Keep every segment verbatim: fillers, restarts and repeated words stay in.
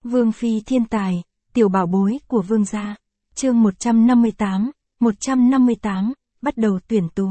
Vương phi thiên tài, tiểu bảo bối của vương gia. Chương một trăm năm mươi tám, một trăm năm mươi tám, bắt đầu tuyển tú.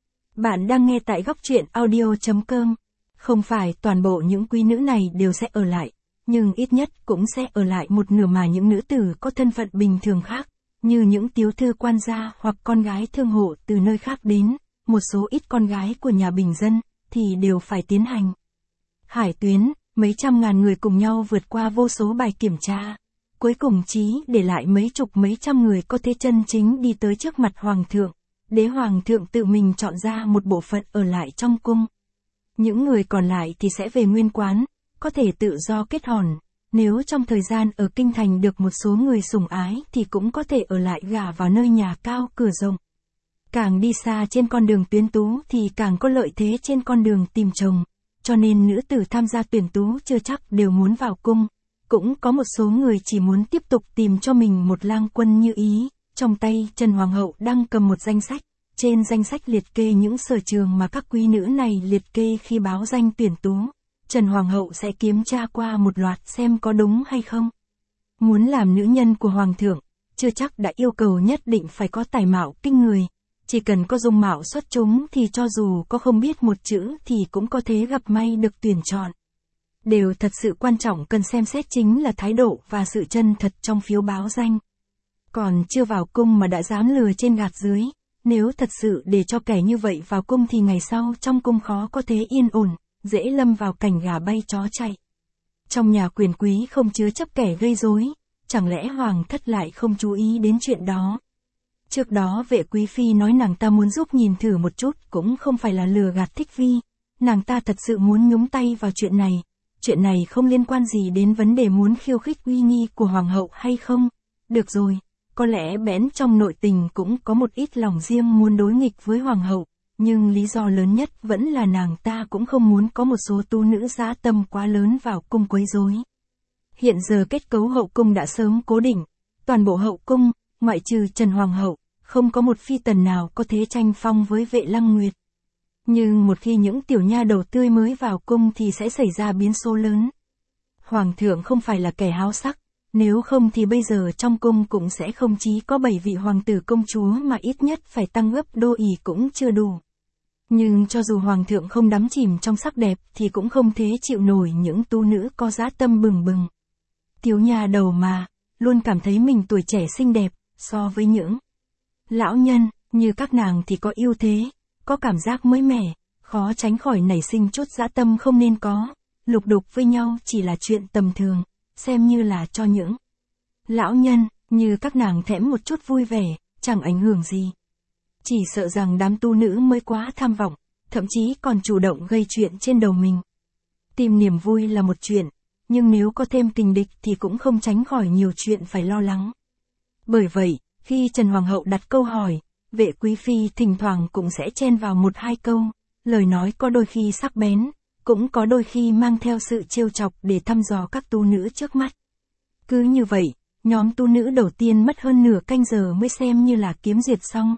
Bạn đang nghe tại góc truyện audio chấm com. Không phải toàn bộ những quý nữ này đều sẽ ở lại, nhưng ít nhất cũng sẽ ở lại một nửa mà những nữ tử có thân phận bình thường khác, như những tiếu thư quan gia hoặc con gái thương hộ từ nơi khác đến, một số ít con gái của nhà bình dân, thì đều phải tiến hành. Hải tuyến, mấy trăm ngàn người cùng nhau vượt qua vô số bài kiểm tra. Cuối cùng chí để lại mấy chục mấy trăm người có thể chân chính đi tới trước mặt hoàng thượng. Đế hoàng thượng tự mình chọn ra một bộ phận ở lại trong cung. Những người còn lại thì sẽ về nguyên quán, có thể tự do kết hôn. Nếu trong thời gian ở kinh thành được một số người sủng ái thì cũng có thể ở lại gả vào nơi nhà cao cửa rộng. Càng đi xa trên con đường tuyến tú thì càng có lợi thế trên con đường tìm chồng. Cho nên nữ tử tham gia tuyển tú chưa chắc đều muốn vào cung. Cũng có một số người chỉ muốn tiếp tục tìm cho mình một lang quân như ý. Trong tay Trần Hoàng hậu đang cầm một danh sách. Trên danh sách liệt kê những sở trường mà các quý nữ này liệt kê khi báo danh tuyển tú. Trần Hoàng hậu sẽ kiểm tra qua một loạt xem có đúng hay không. Muốn làm nữ nhân của Hoàng thượng, chưa chắc đã yêu cầu nhất định phải có tài mạo kinh người. Chỉ cần có dung mạo xuất chúng thì cho dù có không biết một chữ thì cũng có thể gặp may được tuyển chọn. Điều thật sự quan trọng cần xem xét chính là thái độ và sự chân thật trong phiếu báo danh. Còn chưa vào cung mà đã dám lừa trên gạt dưới, nếu thật sự để cho kẻ như vậy vào cung thì ngày sau trong cung khó có thể yên ổn, dễ lâm vào cảnh gà bay chó chạy. Trong nhà quyền quý không chứa chấp kẻ gây rối, chẳng lẽ hoàng thất lại không chú ý đến chuyện đó. Trước đó vệ quý phi nói nàng ta muốn giúp nhìn thử một chút cũng không phải là lừa gạt Thích Vi. Nàng ta thật sự muốn nhúng tay vào chuyện này. Chuyện này không liên quan gì đến vấn đề muốn khiêu khích uy nghi của hoàng hậu hay không. Được rồi, có lẽ bẽn trong nội tình cũng có một ít lòng riêng muốn đối nghịch với hoàng hậu. Nhưng lý do lớn nhất vẫn là nàng ta cũng không muốn có một số tu nữ dã tâm quá lớn vào cung quấy rối. Hiện giờ kết cấu hậu cung đã sớm cố định. Toàn bộ hậu cung, ngoại trừ Trần Hoàng hậu, không có một phi tần nào có thể tranh phong với Vệ Lăng Nguyệt. Nhưng một khi những tiểu nha đầu tươi mới vào cung thì sẽ xảy ra biến số lớn. Hoàng thượng không phải là kẻ háo sắc, nếu không thì bây giờ trong cung cũng sẽ không chỉ có bảy vị hoàng tử công chúa mà ít nhất phải tăng gấp đôi ỷ cũng chưa đủ. Nhưng cho dù hoàng thượng không đắm chìm trong sắc đẹp thì cũng không thể chịu nổi những tu nữ có dã tâm bừng bừng. Tiểu nha đầu mà, luôn cảm thấy mình tuổi trẻ xinh đẹp, so với những lão nhân như các nàng thì có ưu thế, có cảm giác mới mẻ, khó tránh khỏi nảy sinh chút dã tâm không nên có, lục đục với nhau chỉ là chuyện tầm thường, xem như là cho những lão nhân như các nàng thèm một chút vui vẻ, chẳng ảnh hưởng gì. Chỉ sợ rằng đám tu nữ mới quá tham vọng, thậm chí còn chủ động gây chuyện trên đầu mình. Tìm niềm vui là một chuyện, nhưng nếu có thêm tình địch thì cũng không tránh khỏi nhiều chuyện phải lo lắng. Bởi vậy, khi Trần Hoàng hậu đặt câu hỏi, vệ quý phi thỉnh thoảng cũng sẽ chen vào một hai câu, lời nói có đôi khi sắc bén, cũng có đôi khi mang theo sự trêu chọc để thăm dò các tu nữ trước mắt. Cứ như vậy, nhóm tu nữ đầu tiên mất hơn nửa canh giờ mới xem như là kiếm duyệt xong.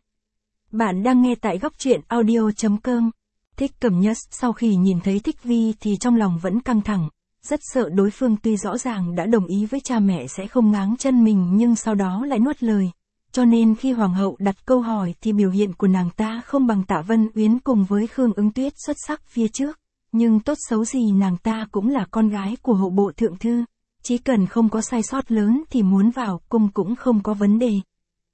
Bạn đang nghe tại góc truyện audio chấm com. Thích Cẩm Nhất sau khi nhìn thấy Thích Vi thì trong lòng vẫn căng thẳng, rất sợ đối phương tuy rõ ràng đã đồng ý với cha mẹ sẽ không ngáng chân mình nhưng sau đó lại nuốt lời. Cho nên khi hoàng hậu đặt câu hỏi thì biểu hiện của nàng ta không bằng Tạ Vân Uyên cùng với Khương Ứng Tuyết xuất sắc phía trước. Nhưng tốt xấu gì nàng ta cũng là con gái của hộ bộ thượng thư. Chỉ cần không có sai sót lớn thì muốn vào cung cũng không có vấn đề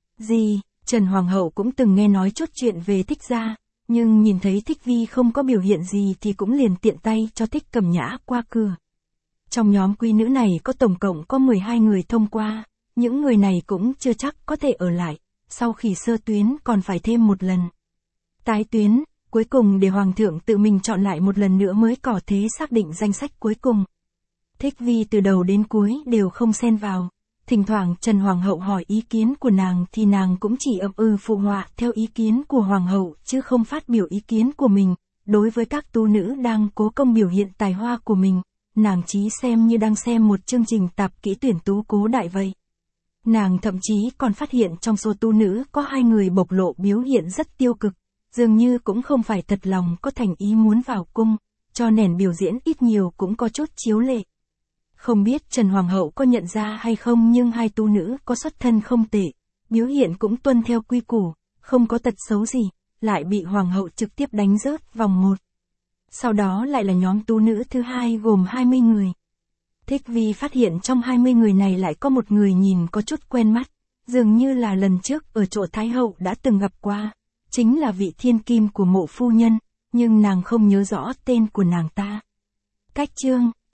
gì. Trần Hoàng hậu cũng từng nghe nói chút chuyện về Thích gia, nhưng nhìn thấy Thích Vi không có biểu hiện gì thì cũng liền tiện tay cho Thích Cẩm Nhã qua cửa. Trong nhóm quý nữ này có tổng cộng có mười hai người thông qua, những người này cũng chưa chắc có thể ở lại, sau khi sơ tuyến còn phải thêm một lần tái tuyến, cuối cùng để hoàng thượng tự mình chọn lại một lần nữa mới có thể xác định danh sách cuối cùng. Thích Vi từ đầu đến cuối đều không xen vào. Thỉnh thoảng Trần Hoàng hậu hỏi ý kiến của nàng thì nàng cũng chỉ ậm ừ phụ họa theo ý kiến của Hoàng hậu chứ không phát biểu ý kiến của mình. Đối với các tu nữ đang cố công biểu hiện tài hoa của mình, nàng chỉ xem như đang xem một chương trình tạp kỹ tuyển tú cố đại vậy. Nàng thậm chí còn phát hiện trong số tu nữ có hai người bộc lộ biểu hiện rất tiêu cực, dường như cũng không phải thật lòng có thành ý muốn vào cung, cho nền biểu diễn ít nhiều cũng có chút chiếu lệ. Không biết Trần Hoàng hậu có nhận ra hay không, nhưng hai tú nữ có xuất thân không tệ, biểu hiện cũng tuân theo quy củ, không có tật xấu gì, lại bị Hoàng hậu trực tiếp đánh rớt vòng một. Sau đó lại là nhóm tú nữ thứ hai gồm hai mươi người. Thích Vi phát hiện trong hai mươi người này lại có một người nhìn có chút quen mắt, dường như là lần trước ở chỗ Thái hậu đã từng gặp qua, chính là vị thiên kim của Mộ phu nhân, nhưng nàng không nhớ rõ tên của nàng ta. Cách chương